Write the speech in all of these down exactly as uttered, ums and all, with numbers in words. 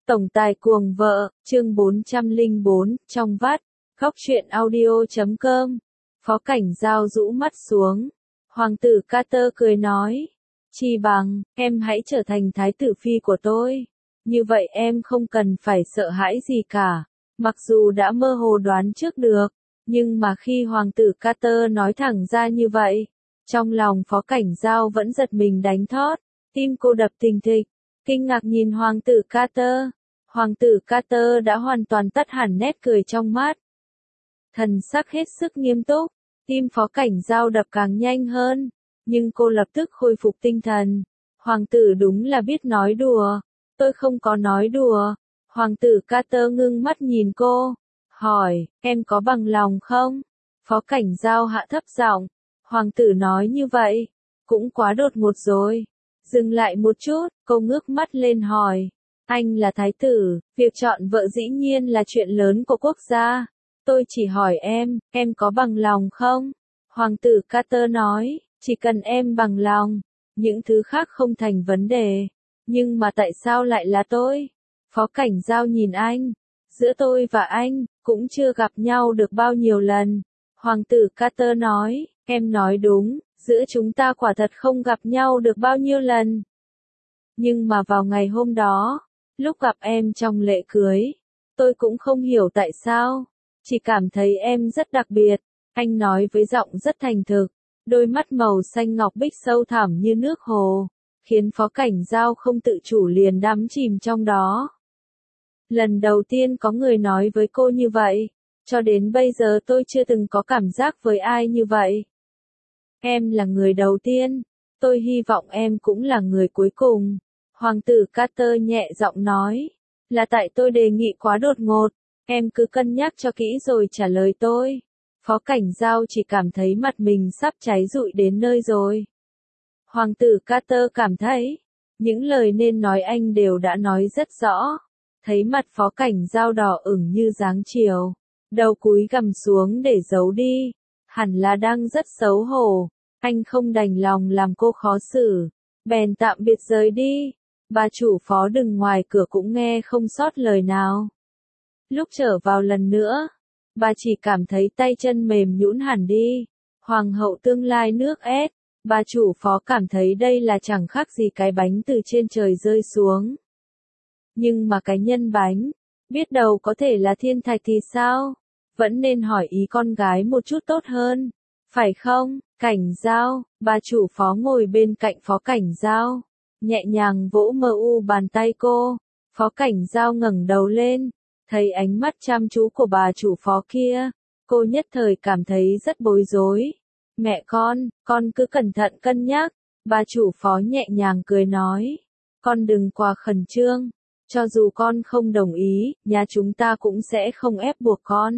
Tổng tài cuồng vợ, chương bốn trăm lẻ bốn, trong vắt, khóc chuyện audio chấm com. Phó Cảnh Giao rũ mắt xuống. Hoàng tử Carter cười nói. Chi bằng, em hãy trở thành thái tử phi của tôi. Như vậy em không cần phải sợ hãi gì cả. Mặc dù đã mơ hồ đoán trước được, nhưng mà khi Hoàng tử Carter nói thẳng ra như vậy, trong lòng Phó Cảnh Giao vẫn giật mình đánh thót, tim cô đập thình thịch, kinh ngạc nhìn Hoàng tử Carter. Hoàng tử Carter đã hoàn toàn tắt hẳn nét cười trong mắt. Thần sắc hết sức nghiêm túc, tim Phó Cảnh Giao đập càng nhanh hơn, nhưng cô lập tức khôi phục tinh thần. Hoàng tử đúng là biết nói đùa, tôi không có nói đùa. Hoàng tử Carter ngưng mắt nhìn cô, hỏi, em có bằng lòng không? Phó Cảnh Giao hạ thấp giọng, hoàng tử nói như vậy, cũng quá đột ngột rồi. Dừng lại một chút, cô ngước mắt lên hỏi, anh là thái tử, việc chọn vợ dĩ nhiên là chuyện lớn của quốc gia. Tôi chỉ hỏi em, em có bằng lòng không? Hoàng tử Carter nói, chỉ cần em bằng lòng, những thứ khác không thành vấn đề. Nhưng mà tại sao lại là tôi? Phó Cảnh Giao nhìn anh, giữa tôi và anh, cũng chưa gặp nhau được bao nhiêu lần. Hoàng tử Carter nói, em nói đúng, giữa chúng ta quả thật không gặp nhau được bao nhiêu lần. Nhưng mà vào ngày hôm đó, lúc gặp em trong lễ cưới, tôi cũng không hiểu tại sao, chỉ cảm thấy em rất đặc biệt. Anh nói với giọng rất thành thực, đôi mắt màu xanh ngọc bích sâu thẳm như nước hồ, khiến Phó Cảnh Giao không tự chủ liền đắm chìm trong đó. Lần đầu tiên có người nói với cô như vậy, cho đến bây giờ tôi chưa từng có cảm giác với ai như vậy. Em là người đầu tiên, tôi hy vọng em cũng là người cuối cùng. Hoàng tử Carter nhẹ giọng nói, là tại tôi đề nghị quá đột ngột, em cứ cân nhắc cho kỹ rồi trả lời tôi. Phó Cảnh Giao chỉ cảm thấy mặt mình sắp cháy rụi đến nơi rồi. Hoàng tử Carter cảm thấy, những lời nên nói anh đều đã nói rất rõ. Thấy mặt Phó Cảnh Giao đỏ ửng như dáng chiều, đầu cúi gằm xuống để giấu đi, hẳn là đang rất xấu hổ. Anh không đành lòng làm cô khó xử, bèn tạm biệt rời đi. Bà chủ Phó đứng ngoài cửa cũng nghe không sót lời nào. Lúc trở vào lần nữa, bà chỉ cảm thấy tay chân mềm nhũn hẳn đi. Hoàng hậu tương lai nước ép, bà chủ Phó cảm thấy đây là chẳng khác gì cái bánh từ trên trời rơi xuống. Nhưng mà cái nhân bánh, biết đâu có thể là thiên thạch thì sao? Vẫn nên hỏi ý con gái một chút tốt hơn, phải không? Cảnh Giao, bà chủ Phó ngồi bên cạnh Phó Cảnh Giao, nhẹ nhàng vỗ mờ u bàn tay cô. Phó Cảnh Giao ngẩng đầu lên, thấy ánh mắt chăm chú của bà chủ Phó kia, cô nhất thời cảm thấy rất bối rối. Mẹ con, con cứ cẩn thận cân nhắc. Bà chủ Phó nhẹ nhàng cười nói, con đừng quá khẩn trương. Cho dù con không đồng ý, nhà chúng ta cũng sẽ không ép buộc con.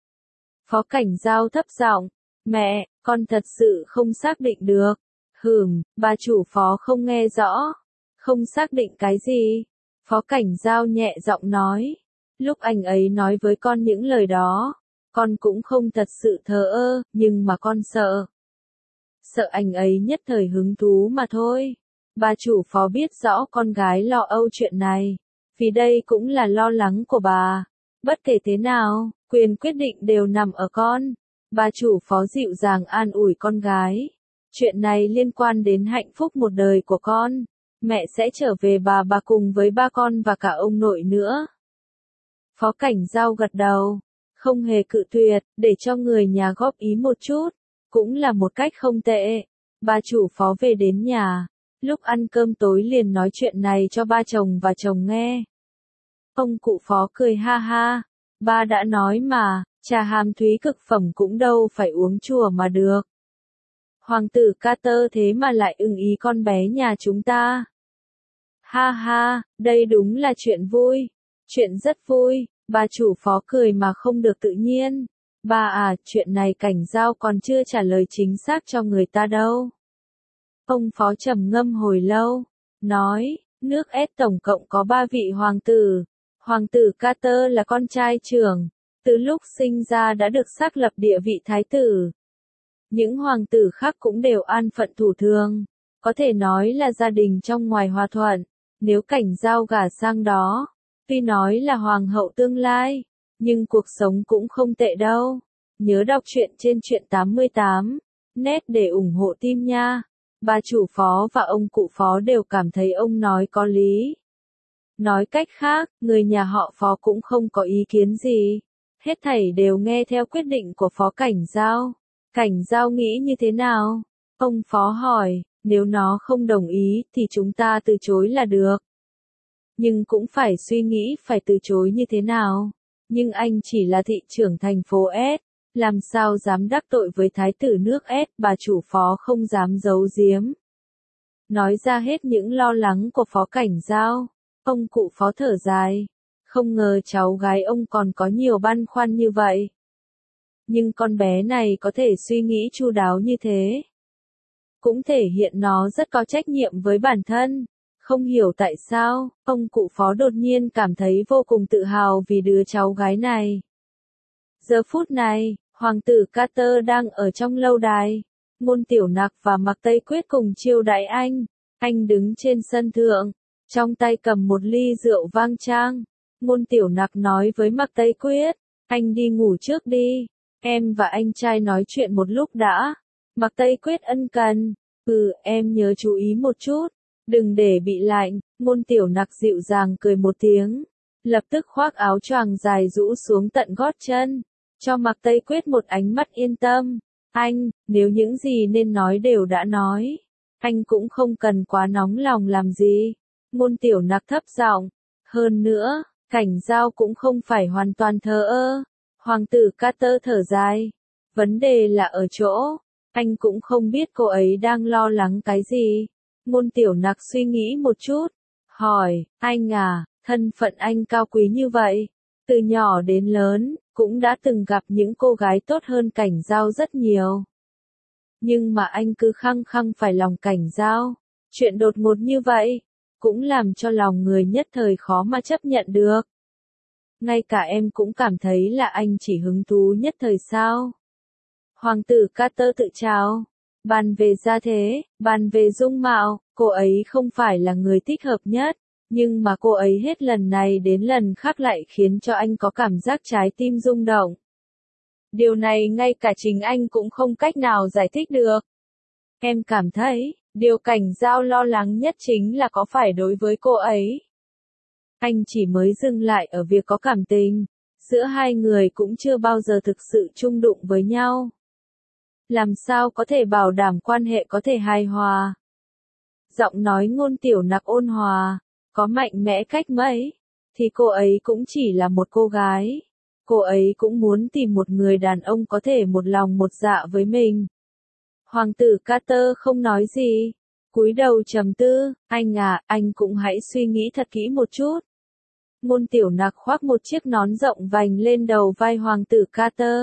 Phó Cảnh Giao thấp giọng, mẹ, con thật sự không xác định được. Hừm, bà chủ Phó không nghe rõ. Không xác định cái gì? Phó Cảnh Giao nhẹ giọng nói, lúc anh ấy nói với con những lời đó, con cũng không thật sự thờ ơ, nhưng mà con sợ. Sợ anh ấy nhất thời hứng thú mà thôi. Bà chủ Phó biết rõ con gái lo âu chuyện này, vì đây cũng là lo lắng của bà. Bất kể thế nào, quyền quyết định đều nằm ở con. Bà chủ Phó dịu dàng an ủi con gái. Chuyện này liên quan đến hạnh phúc một đời của con. Mẹ sẽ trở về bà bà cùng với ba con và cả ông nội nữa. Phó Cảnh Giao gật đầu, không hề cự tuyệt, để cho người nhà góp ý một chút, cũng là một cách không tệ. Bà chủ Phó về đến nhà, lúc ăn cơm tối liền nói chuyện này cho ba chồng và chồng nghe. Ông cụ Phó cười ha ha, ba đã nói mà, trà hàm thúy cực phẩm cũng đâu phải uống chùa mà được. Hoàng tử Carter thế mà lại ưng ý con bé nhà chúng ta. Ha ha, đây đúng là chuyện vui, chuyện rất vui. Bà chủ Phó cười mà không được tự nhiên. Bà à, chuyện này Cảnh Giao còn chưa trả lời chính xác cho người ta đâu. Ông Phó trầm ngâm hồi lâu, nói, nước ép tổng cộng có ba vị hoàng tử. Hoàng tử Carter là con trai trưởng, từ lúc sinh ra đã được xác lập địa vị thái tử. Những hoàng tử khác cũng đều an phận thủ thường, có thể nói là gia đình trong ngoài hòa thuận. Nếu Cảnh Giao gả sang đó, Tuy nói là hoàng hậu tương lai, nhưng cuộc sống cũng không tệ đâu. Nhớ đọc truyện trên truyện tám mươi tám, net để ủng hộ team nha. Bà chủ Phó và ông cụ Phó đều cảm thấy ông nói có lý. Nói cách khác, người nhà họ Phó cũng không có ý kiến gì. Hết thảy đều nghe theo quyết định của Phó Cảnh Giao. Cảnh Giao nghĩ như thế nào? Ông Phó hỏi, nếu nó không đồng ý thì chúng ta từ chối là được. Nhưng cũng phải suy nghĩ phải từ chối như thế nào. Nhưng anh chỉ là thị trưởng thành phố S, làm sao dám đắc tội với thái tử nước S, bà chủ Phó không dám giấu giếm. Nói ra hết những lo lắng của Phó Cảnh Giao, ông cụ Phó thở dài, không ngờ cháu gái ông còn có nhiều băn khoăn như vậy. Nhưng con bé này có thể suy nghĩ chu đáo như thế. Cũng thể hiện nó rất có trách nhiệm với bản thân. Không hiểu tại sao, ông cụ Phó đột nhiên cảm thấy vô cùng tự hào vì đứa cháu gái này. Giờ phút này, hoàng tử Carter đang ở trong lâu đài. Ngôn Tiểu Nặc và Mạc Tây Quyết cùng chiêu đãi anh. Anh đứng trên sân thượng, trong tay cầm một ly rượu vang trang. Ngôn Tiểu Nặc nói với Mạc Tây Quyết, anh đi ngủ trước đi, em và anh trai nói chuyện một lúc đã. Mạc Tây Quyết ân cần, ừ em nhớ chú ý một chút, đừng để bị lạnh. Ngôn Tiểu Nặc dịu dàng cười một tiếng, lập tức khoác áo choàng dài rũ xuống tận gót chân, cho Mạc Tây Quyết một ánh mắt yên tâm. Anh, nếu những gì nên nói đều đã nói, anh cũng không cần quá nóng lòng làm gì. Ngôn Tiểu Nặc thấp giọng, hơn nữa, Cảnh Giao cũng không phải hoàn toàn thờ ơ. Hoàng tử Carter thở dài, vấn đề là ở chỗ, anh cũng không biết cô ấy đang lo lắng cái gì. Ngôn Tiểu Nặc suy nghĩ một chút, hỏi, anh à, thân phận anh cao quý như vậy, từ nhỏ đến lớn, cũng đã từng gặp những cô gái tốt hơn Cảnh Giao rất nhiều. Nhưng mà anh cứ khăng khăng phải lòng Cảnh Giao, chuyện đột ngột như vậy, cũng làm cho lòng người nhất thời khó mà chấp nhận được. Ngay cả em cũng cảm thấy là anh chỉ hứng thú nhất thời sao. Hoàng tử Carter tự trào, bàn về gia thế, bàn về dung mạo, cô ấy không phải là người thích hợp nhất, nhưng mà cô ấy hết lần này đến lần khác lại khiến cho anh có cảm giác trái tim rung động. Điều này ngay cả chính anh cũng không cách nào giải thích được. Em cảm thấy, điều Cảnh Giao lo lắng nhất chính là có phải đối với cô ấy. Anh chỉ mới dừng lại ở việc có cảm tình, giữa hai người cũng chưa bao giờ thực sự chung đụng với nhau. Làm sao có thể bảo đảm quan hệ có thể hài hòa? Giọng nói Ngôn Tiểu Nặc ôn hòa, có mạnh mẽ cách mấy, thì cô ấy cũng chỉ là một cô gái. Cô ấy cũng muốn tìm một người đàn ông có thể một lòng một dạ với mình. Hoàng tử Carter không nói gì, cúi đầu trầm tư, anh à, anh cũng hãy suy nghĩ thật kỹ một chút. Ngôn Tiểu Nặc khoác một chiếc nón rộng vành lên đầu vai hoàng tử Carter.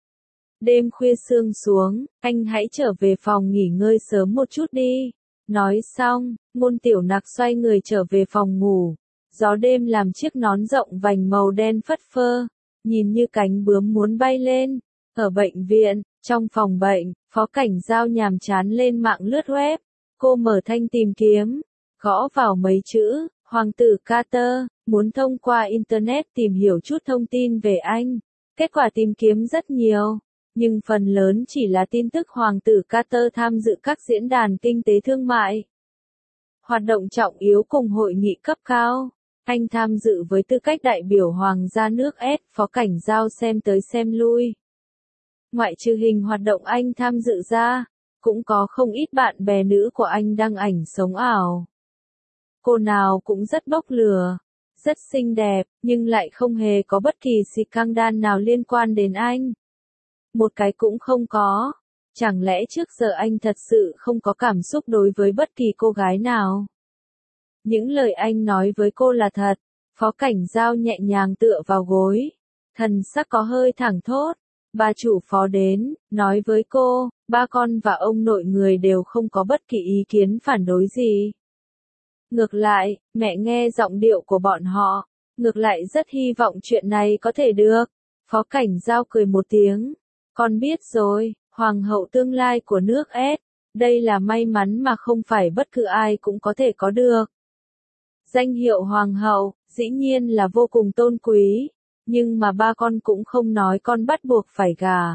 Đêm khuya sương xuống, anh hãy trở về phòng nghỉ ngơi sớm một chút đi. Nói xong, Ngôn Tiểu Nặc xoay người trở về phòng ngủ. Gió đêm làm chiếc nón rộng vành màu đen phất phơ, nhìn như cánh bướm muốn bay lên. Ở bệnh viện, trong phòng bệnh, Phó Cảnh Giao nhàm chán lên mạng lướt web. Cô mở thanh tìm kiếm, gõ vào mấy chữ, Hoàng tử Carter, muốn thông qua Internet tìm hiểu chút thông tin về anh. Kết quả tìm kiếm rất nhiều, nhưng phần lớn chỉ là tin tức Hoàng tử Carter tham dự các diễn đàn kinh tế thương mại. Hoạt động trọng yếu cùng hội nghị cấp cao. Anh tham dự với tư cách đại biểu Hoàng gia nước S, Phó Cảnh Giao xem tới xem lui. Ngoại trừ hình hoạt động anh tham dự ra, cũng có không ít bạn bè nữ của anh đăng ảnh sống ảo. Cô nào cũng rất bốc lửa, rất xinh đẹp, nhưng lại không hề có bất kỳ scandal nào liên quan đến anh. Một cái cũng không có. Chẳng lẽ trước giờ anh thật sự không có cảm xúc đối với bất kỳ cô gái nào? Những lời anh nói với cô là thật. Phó Cảnh Giao nhẹ nhàng tựa vào gối, thần sắc có hơi thẳng thốt. Bà chủ Phó đến, nói với cô, ba con và ông nội người đều không có bất kỳ ý kiến phản đối gì. Ngược lại, mẹ nghe giọng điệu của bọn họ, ngược lại rất hy vọng chuyện này có thể được. Phó Cảnh Giao cười một tiếng, con biết rồi, hoàng hậu tương lai của nước S, đây là may mắn mà không phải bất cứ ai cũng có thể có được. Danh hiệu hoàng hậu, dĩ nhiên là vô cùng tôn quý, nhưng mà ba con cũng không nói con bắt buộc phải gả.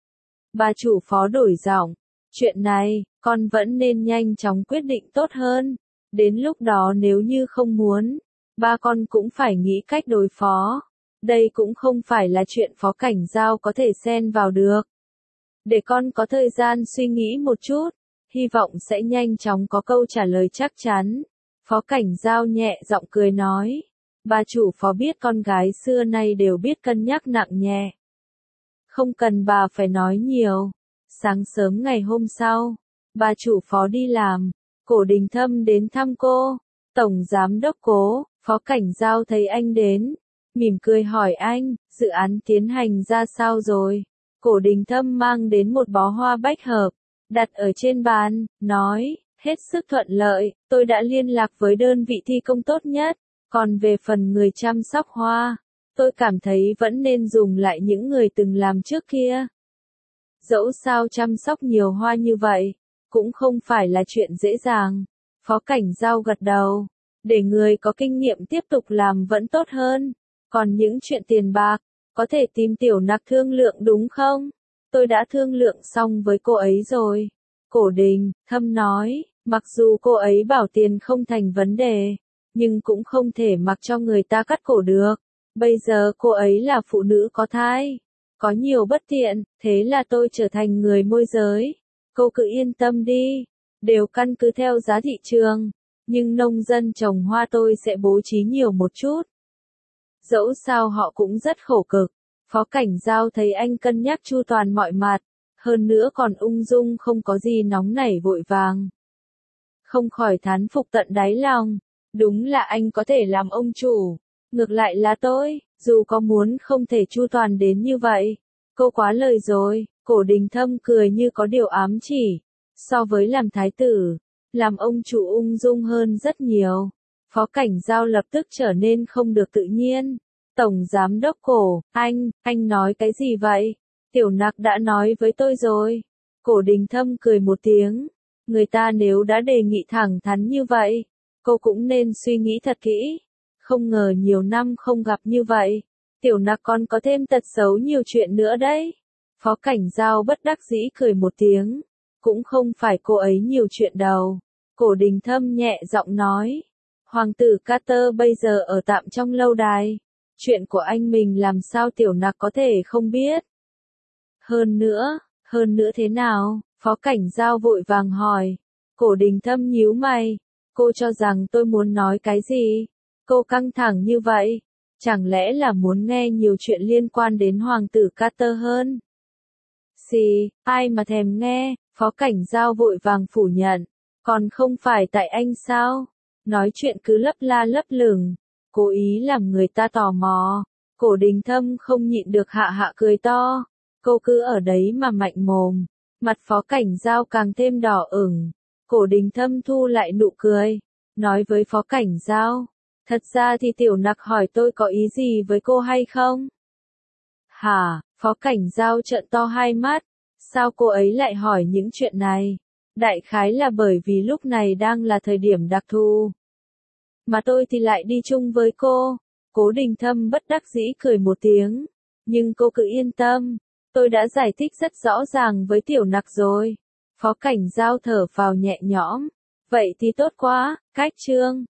Bà chủ phó đổi giọng, chuyện này, con vẫn nên nhanh chóng quyết định tốt hơn, đến lúc đó nếu như không muốn, ba con cũng phải nghĩ cách đối phó. Đây cũng không phải là chuyện Phó Cảnh Giao có thể xen vào được. Để con có thời gian suy nghĩ một chút, hy vọng sẽ nhanh chóng có câu trả lời chắc chắn. Phó Cảnh Giao nhẹ giọng cười nói, bà chủ phó biết con gái xưa nay đều biết cân nhắc nặng nhẹ. Không cần bà phải nói nhiều. Sáng sớm ngày hôm sau, bà chủ phó đi làm, Cổ Đình Thâm đến thăm cô. Tổng giám đốc Cố, Phó Cảnh Giao thấy anh đến, mỉm cười hỏi anh, dự án tiến hành ra sao rồi? Cổ Đình Thâm mang đến một bó hoa bách hợp, đặt ở trên bàn, nói, hết sức thuận lợi, tôi đã liên lạc với đơn vị thi công tốt nhất, còn về phần người chăm sóc hoa, tôi cảm thấy vẫn nên dùng lại những người từng làm trước kia. Dẫu sao chăm sóc nhiều hoa như vậy, cũng không phải là chuyện dễ dàng. Phó Cảnh Giao gật đầu, để người có kinh nghiệm tiếp tục làm vẫn tốt hơn. Còn những chuyện tiền bạc, có thể tìm Tiểu Nặc thương lượng đúng không? Tôi đã thương lượng xong với cô ấy rồi. Cổ Đình Thâm nói, mặc dù cô ấy bảo tiền không thành vấn đề, nhưng cũng không thể mặc cho người ta cắt cổ được. Bây giờ cô ấy là phụ nữ có thai, có nhiều bất tiện, thế là tôi trở thành người môi giới. Cô cứ yên tâm đi, đều căn cứ theo giá thị trường, nhưng nông dân trồng hoa tôi sẽ bố trí nhiều một chút. Dẫu sao họ cũng rất khổ cực. Phó Cảnh Giao thấy anh cân nhắc chu toàn mọi mặt, hơn nữa còn ung dung không có gì nóng nảy vội vàng. Không khỏi thán phục tận đáy lòng, đúng là anh có thể làm ông chủ, ngược lại là tôi, dù có muốn không thể chu toàn đến như vậy. Cô quá lời rồi. Cổ Đình Thâm cười như có điều ám chỉ, so với làm thái tử, làm ông chủ ung dung hơn rất nhiều. Phó Cảnh Giao lập tức trở nên không được tự nhiên. Tổng giám đốc Cổ, anh, anh nói cái gì vậy? Tiểu Nặc đã nói với tôi rồi. Cổ Đình Thâm cười một tiếng, người ta nếu đã đề nghị thẳng thắn như vậy, cô cũng nên suy nghĩ thật kỹ. Không ngờ nhiều năm không gặp như vậy, Tiểu Nặc còn có thêm tật xấu nhiều chuyện nữa đấy. Phó Cảnh Giao bất đắc dĩ cười một tiếng, cũng không phải cô ấy nhiều chuyện đâu. Cổ Đình Thâm nhẹ giọng nói, Hoàng tử Carter bây giờ ở tạm trong lâu đài, chuyện của anh mình làm sao Tiểu Nặc có thể không biết. Hơn nữa, hơn nữa thế nào? Phó Cảnh Giao vội vàng hỏi. Cổ Đình Thâm nhíu mày, cô cho rằng tôi muốn nói cái gì? Cô căng thẳng như vậy, chẳng lẽ là muốn nghe nhiều chuyện liên quan đến Hoàng tử Carter hơn? Xì, ai mà thèm nghe? Phó Cảnh Giao vội vàng phủ nhận, còn không phải tại anh sao? Nói chuyện cứ lấp la lấp lửng, cố ý làm người ta tò mò. Cổ Đình Thâm không nhịn được hạ hạ cười to, cô cứ ở đấy mà mạnh mồm. Mặt Phó Cảnh Giao càng thêm đỏ ửng. Cổ Đình Thâm thu lại nụ cười, nói với Phó Cảnh Giao, thật ra thì Tiểu Nặc hỏi tôi có ý gì với cô hay không? Hả? Phó Cảnh Giao trợn to hai mắt, sao cô ấy lại hỏi những chuyện này? Đại khái là bởi vì lúc này đang là thời điểm đặc thù. Mà tôi thì lại đi chung với cô. Cố Đình Thâm bất đắc dĩ cười một tiếng, nhưng cô cứ yên tâm, tôi đã giải thích rất rõ ràng với Tiểu Nặc rồi. Phó Cảnh Giao thở phào nhẹ nhõm, vậy thì tốt quá, cách chương.